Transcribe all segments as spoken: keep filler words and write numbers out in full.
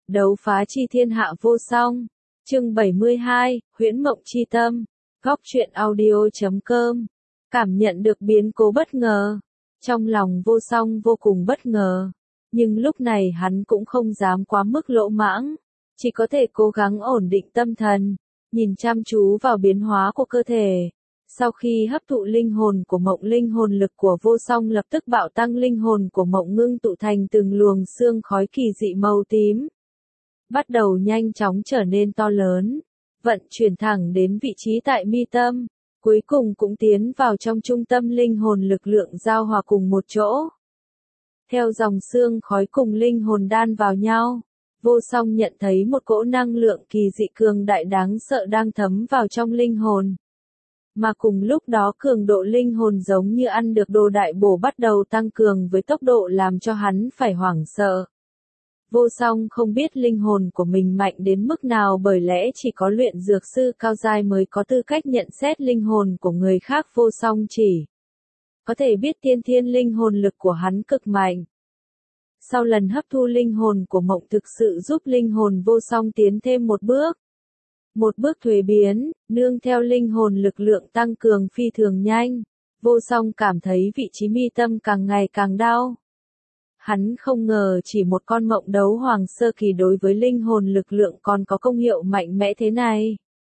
Đấu phá chi thiên hạ vô song. Chương bảy mươi hai, Huyễn mộng chi tâm. Góc truyện audio chấm com. Cảm nhận được biến cố bất ngờ. Trong lòng vô song vô cùng bất ngờ. Nhưng lúc này hắn cũng không dám quá mức lỗ mãng. Chỉ có thể cố gắng ổn định tâm thần. Nhìn chăm chú vào biến hóa của cơ thể. Sau khi hấp thụ linh hồn của mộng, linh hồn lực của vô song lập tức bạo tăng, linh hồn của mộng ngưng tụ thành từng luồng sương khói kỳ dị màu tím. Bắt đầu nhanh chóng trở nên to lớn, vận chuyển thẳng đến vị trí tại mi tâm, cuối cùng cũng tiến vào trong trung tâm, linh hồn lực lượng giao hòa cùng một chỗ. Theo dòng sương khói cùng linh hồn đan vào nhau, vô song nhận thấy một cỗ năng lượng kỳ dị cường đại đáng sợ đang thấm vào trong linh hồn. Mà cùng lúc đó cường độ linh hồn giống như ăn được đồ đại bổ bắt đầu tăng cường với tốc độ làm cho hắn phải hoảng sợ. Vô song không biết linh hồn của mình mạnh đến mức nào, bởi lẽ chỉ có luyện dược sư cao giai mới có tư cách nhận xét linh hồn của người khác. Vô song chỉ có thể biết tiên thiên linh hồn lực của hắn cực mạnh. Sau lần hấp thu linh hồn của mộng thực sự giúp linh hồn vô song tiến thêm một bước. Một bước thuế biến, nương theo linh hồn lực lượng tăng cường phi thường nhanh, vô song cảm thấy vị trí mi tâm càng ngày càng đau. Hắn không ngờ chỉ một con mộng đấu hoàng sơ kỳ đối với linh hồn lực lượng còn có công hiệu mạnh mẽ thế này.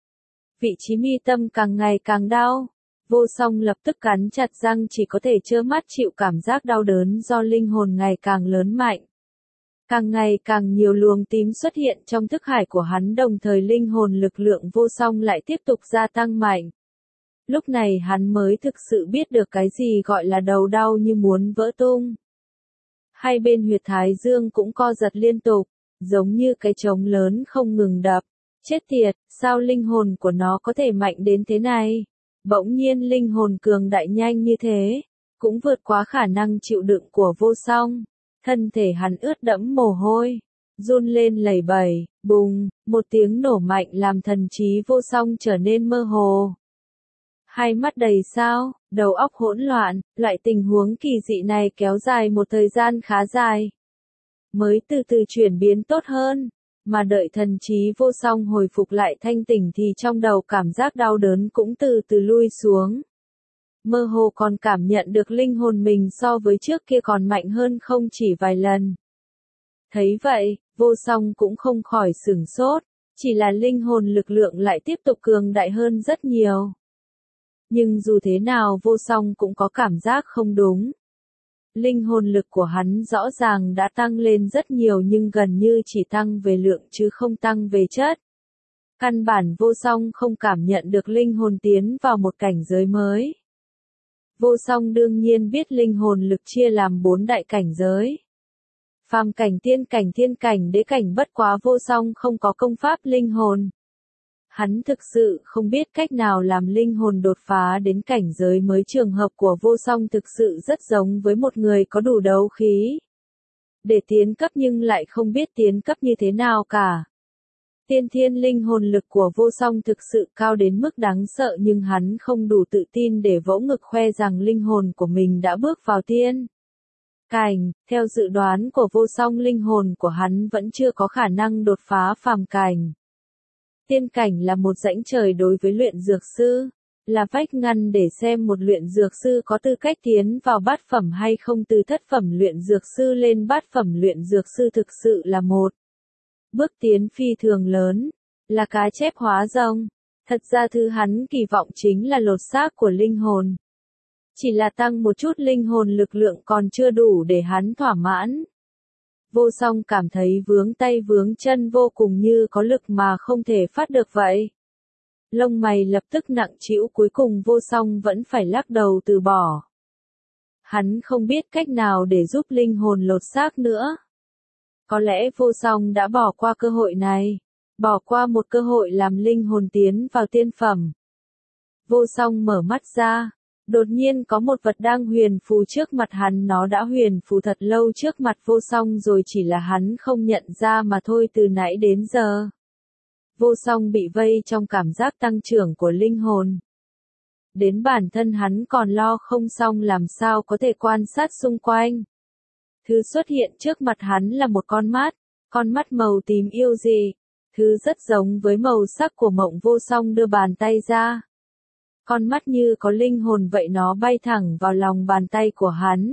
Vị trí mi tâm càng ngày càng đau, vô song lập tức cắn chặt răng, chỉ có thể trơ mắt chịu cảm giác đau đớn do linh hồn ngày càng lớn mạnh. Càng ngày càng nhiều luồng tím xuất hiện trong thức hải của hắn, đồng thời linh hồn lực lượng vô song lại tiếp tục gia tăng mạnh. Lúc này hắn mới thực sự biết được cái gì gọi là đầu đau như muốn vỡ tung. Hai bên huyệt thái dương cũng co giật liên tục, giống như cái trống lớn không ngừng đập. Chết tiệt, sao linh hồn của nó có thể mạnh đến thế này? Bỗng nhiên linh hồn cường đại nhanh như thế, cũng vượt quá khả năng chịu đựng của vô song. Thân thể hắn ướt đẫm mồ hôi, run lên lẩy bẩy, bùng, một tiếng nổ mạnh làm thần trí vô song trở nên mơ hồ. Hai mắt đầy sao, đầu óc hỗn loạn, loại tình huống kỳ dị này kéo dài một thời gian khá dài. Mới từ từ chuyển biến tốt hơn, mà đợi thần trí vô song hồi phục lại thanh tỉnh thì trong đầu cảm giác đau đớn cũng từ từ lui xuống. Mơ hồ còn cảm nhận được linh hồn mình so với trước kia còn mạnh hơn không chỉ vài lần. Thấy vậy, vô song cũng không khỏi sửng sốt, chỉ là linh hồn lực lượng lại tiếp tục cường đại hơn rất nhiều. Nhưng dù thế nào vô song cũng có cảm giác không đúng. Linh hồn lực của hắn rõ ràng đã tăng lên rất nhiều nhưng gần như chỉ tăng về lượng chứ không tăng về chất. Căn bản vô song không cảm nhận được linh hồn tiến vào một cảnh giới mới. Vô song đương nhiên biết linh hồn lực chia làm bốn đại cảnh giới. Phàm cảnh, tiên cảnh, thiên cảnh, đế cảnh, bất quá vô song không có công pháp linh hồn. Hắn thực sự không biết cách nào làm linh hồn đột phá đến cảnh giới mới. Trường hợp của vô song thực sự rất giống với một người có đủ đấu khí để tiến cấp nhưng lại không biết tiến cấp như thế nào cả. Tiên thiên linh hồn lực của vô song thực sự cao đến mức đáng sợ, nhưng hắn không đủ tự tin để vỗ ngực khoe rằng linh hồn của mình đã bước vào tiên cảnh. Theo dự đoán của vô song, linh hồn của hắn vẫn chưa có khả năng đột phá phàm cảnh. Tiên cảnh là một rãnh trời đối với luyện dược sư, là vách ngăn để xem một luyện dược sư có tư cách tiến vào bát phẩm hay không. Từ thất phẩm luyện dược sư lên bát phẩm luyện dược sư thực sự là một bước tiến phi thường lớn, là cá chép hóa rồng. Thật ra thứ hắn kỳ vọng chính là lột xác của linh hồn. Chỉ là tăng một chút linh hồn lực lượng còn chưa đủ để hắn thỏa mãn. Vô song cảm thấy vướng tay vướng chân vô cùng, như có lực mà không thể phát được vậy. Lông mày lập tức nặng trĩu, cuối cùng vô song vẫn phải lắc đầu từ bỏ. Hắn không biết cách nào để giúp linh hồn lột xác nữa. Có lẽ vô song đã bỏ qua cơ hội này, bỏ qua một cơ hội làm linh hồn tiến vào tiên phẩm. Vô song mở mắt ra, đột nhiên có một vật đang huyền phù trước mặt hắn, nó đã huyền phù thật lâu trước mặt vô song rồi, chỉ là hắn không nhận ra mà thôi. Từ nãy đến giờ, vô song bị vây trong cảm giác tăng trưởng của linh hồn. Đến bản thân hắn còn lo không xong làm sao có thể quan sát xung quanh. Thứ xuất hiện trước mặt hắn là một con mắt, con mắt màu tím yêu dị, thứ rất giống với màu sắc của Mộng Vô Song đưa bàn tay ra. Con mắt như có linh hồn vậy, nó bay thẳng vào lòng bàn tay của hắn.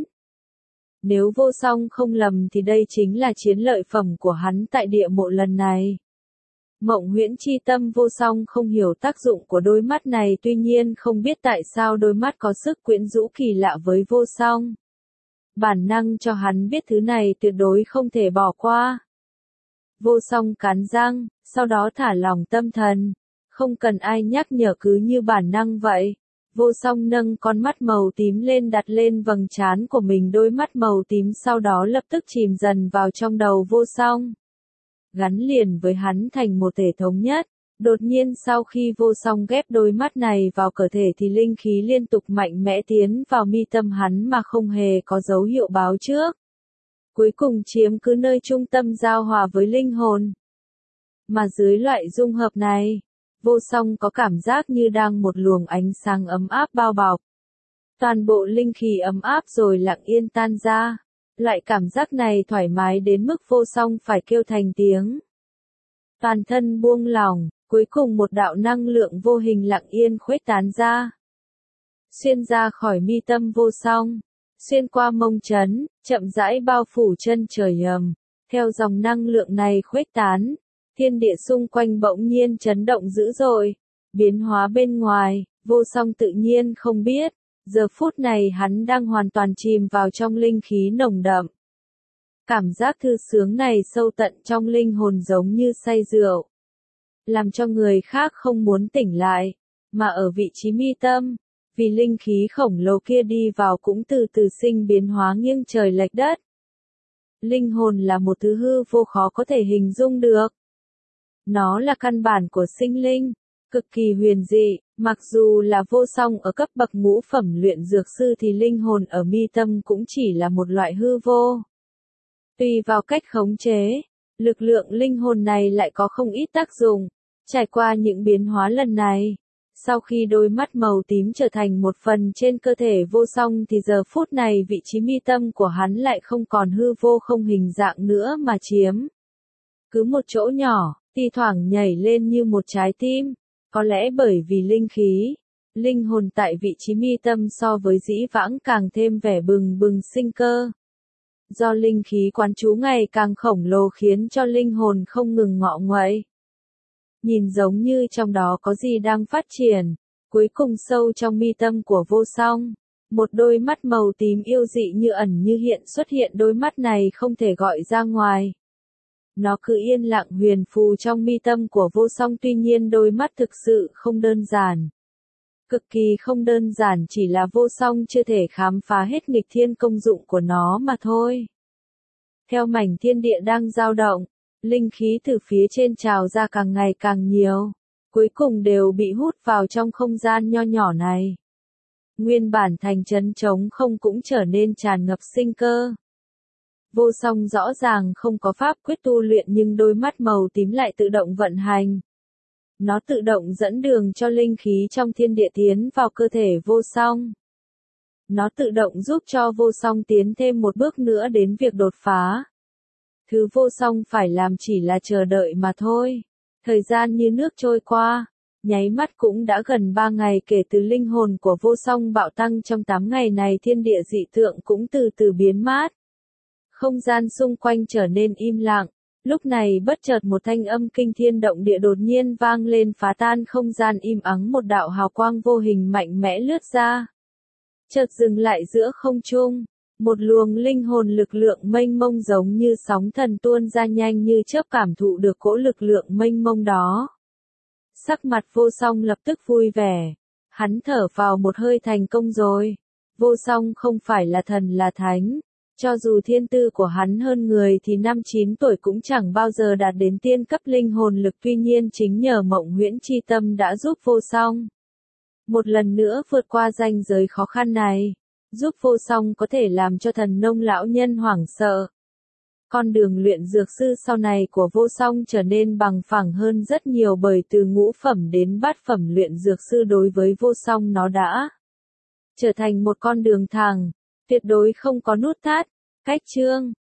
Nếu Vô Song không lầm thì đây chính là chiến lợi phẩm của hắn tại địa mộ lần này. Mộng Huyễn Chi Tâm Vô Song không hiểu tác dụng của đôi mắt này, tuy nhiên không biết tại sao đôi mắt có sức quyến rũ kỳ lạ với Vô Song. Bản năng cho hắn biết thứ này tuyệt đối không thể bỏ qua. Vô Song cắn răng, sau đó thả lỏng tâm thần. Không cần ai nhắc nhở, cứ như bản năng vậy. Vô Song nâng con mắt màu tím lên đặt lên vầng trán của mình, đôi mắt màu tím sau đó lập tức chìm dần vào trong đầu Vô Song. Gắn liền với hắn thành một thể thống nhất. Đột nhiên sau khi Vô Song ghép đôi mắt này vào cơ thể thì linh khí liên tục mạnh mẽ tiến vào mi tâm hắn mà không hề có dấu hiệu báo trước. Cuối cùng chiếm cứ nơi trung tâm giao hòa với linh hồn. Mà dưới loại dung hợp này, Vô Song có cảm giác như đang một luồng ánh sáng ấm áp bao bọc. Toàn bộ linh khí ấm áp rồi lặng yên tan ra. Loại cảm giác này thoải mái đến mức Vô Song phải kêu thành tiếng. Toàn thân buông lỏng, cuối cùng một đạo năng lượng vô hình lặng yên khuếch tán ra. Xuyên ra khỏi mi tâm Vô Song, xuyên qua mông trấn, chậm rãi bao phủ chân trời ầm. Theo dòng năng lượng này khuếch tán, thiên địa xung quanh bỗng nhiên chấn động dữ dội. Biến hóa bên ngoài, Vô Song tự nhiên không biết. Giờ phút này hắn đang hoàn toàn chìm vào trong linh khí nồng đậm. Cảm giác thư sướng này sâu tận trong linh hồn giống như say rượu. Làm cho người khác không muốn tỉnh lại. Mà ở vị trí mi tâm, vì linh khí khổng lồ kia đi vào cũng từ từ sinh biến hóa nghiêng trời lệch đất. Linh hồn là một thứ hư vô khó có thể hình dung được. Nó là căn bản của sinh linh, cực kỳ huyền dị. Mặc dù là Vô Song ở cấp bậc ngũ phẩm luyện dược sư thì linh hồn ở mi tâm cũng chỉ là một loại hư vô. Tùy vào cách khống chế, lực lượng linh hồn này lại có không ít tác dụng. Trải qua những biến hóa lần này, sau khi đôi mắt màu tím trở thành một phần trên cơ thể Vô Song thì giờ phút này vị trí mi tâm của hắn lại không còn hư vô không hình dạng nữa mà chiếm cứ một chỗ nhỏ, thi thoảng nhảy lên như một trái tim. Có lẽ bởi vì linh khí, linh hồn tại vị trí mi tâm so với dĩ vãng càng thêm vẻ bừng bừng sinh cơ. Do linh khí quán trú ngày càng khổng lồ khiến cho linh hồn không ngừng ngọ nguậy. Nhìn giống như trong đó có gì đang phát triển. Cuối cùng sâu trong mi tâm của Vô Song, một đôi mắt màu tím yêu dị như ẩn như hiện xuất hiện, đôi mắt này không thể gọi ra ngoài. Nó cứ yên lặng huyền phù trong mi tâm của Vô Song, tuy nhiên đôi mắt thực sự không đơn giản. Cực kỳ không đơn giản, chỉ là Vô Song chưa thể khám phá hết nghịch thiên công dụng của nó mà thôi. Theo mảnh thiên địa đang dao động, linh khí từ phía trên trào ra càng ngày càng nhiều, cuối cùng đều bị hút vào trong không gian nho nhỏ này. Nguyên bản thành trấn trống không cũng trở nên tràn ngập sinh cơ. Vô Song rõ ràng không có pháp quyết tu luyện nhưng đôi mắt màu tím lại tự động vận hành. Nó tự động dẫn đường cho linh khí trong thiên địa tiến vào cơ thể Vô Song. Nó tự động giúp cho Vô Song tiến thêm một bước nữa đến việc đột phá. Thứ Vô Song phải làm chỉ là chờ đợi mà thôi. Thời gian như nước trôi qua, nháy mắt cũng đã gần ba ngày kể từ linh hồn của Vô Song bạo tăng. Trong tám ngày này thiên địa dị tượng cũng từ từ biến mát. Không gian xung quanh trở nên im lặng. Lúc này bất chợt một thanh âm kinh thiên động địa đột nhiên vang lên, phá tan không gian im ắng, một đạo hào quang vô hình mạnh mẽ lướt ra. Chợt dừng lại giữa không trung, một luồng linh hồn lực lượng mênh mông giống như sóng thần tuôn ra nhanh như chớp, cảm thụ được cỗ lực lượng mênh mông đó. Sắc mặt Vô Song lập tức vui vẻ. Hắn thở vào một hơi, thành công rồi. Vô Song không phải là thần là thánh. Cho dù thiên tư của hắn hơn người thì năm chín tuổi cũng chẳng bao giờ đạt đến tiên cấp linh hồn lực, tuy nhiên chính nhờ Mộng Huyễn Chi Tâm đã giúp Vô Song một lần nữa vượt qua ranh giới khó khăn này, giúp Vô Song có thể làm cho thần nông lão nhân hoảng sợ. Con đường luyện dược sư sau này của Vô Song trở nên bằng phẳng hơn rất nhiều, bởi từ ngũ phẩm đến bát phẩm luyện dược sư đối với Vô Song nó đã trở thành một con đường thẳng. Tuyệt đối không có nút thắt. Cách chương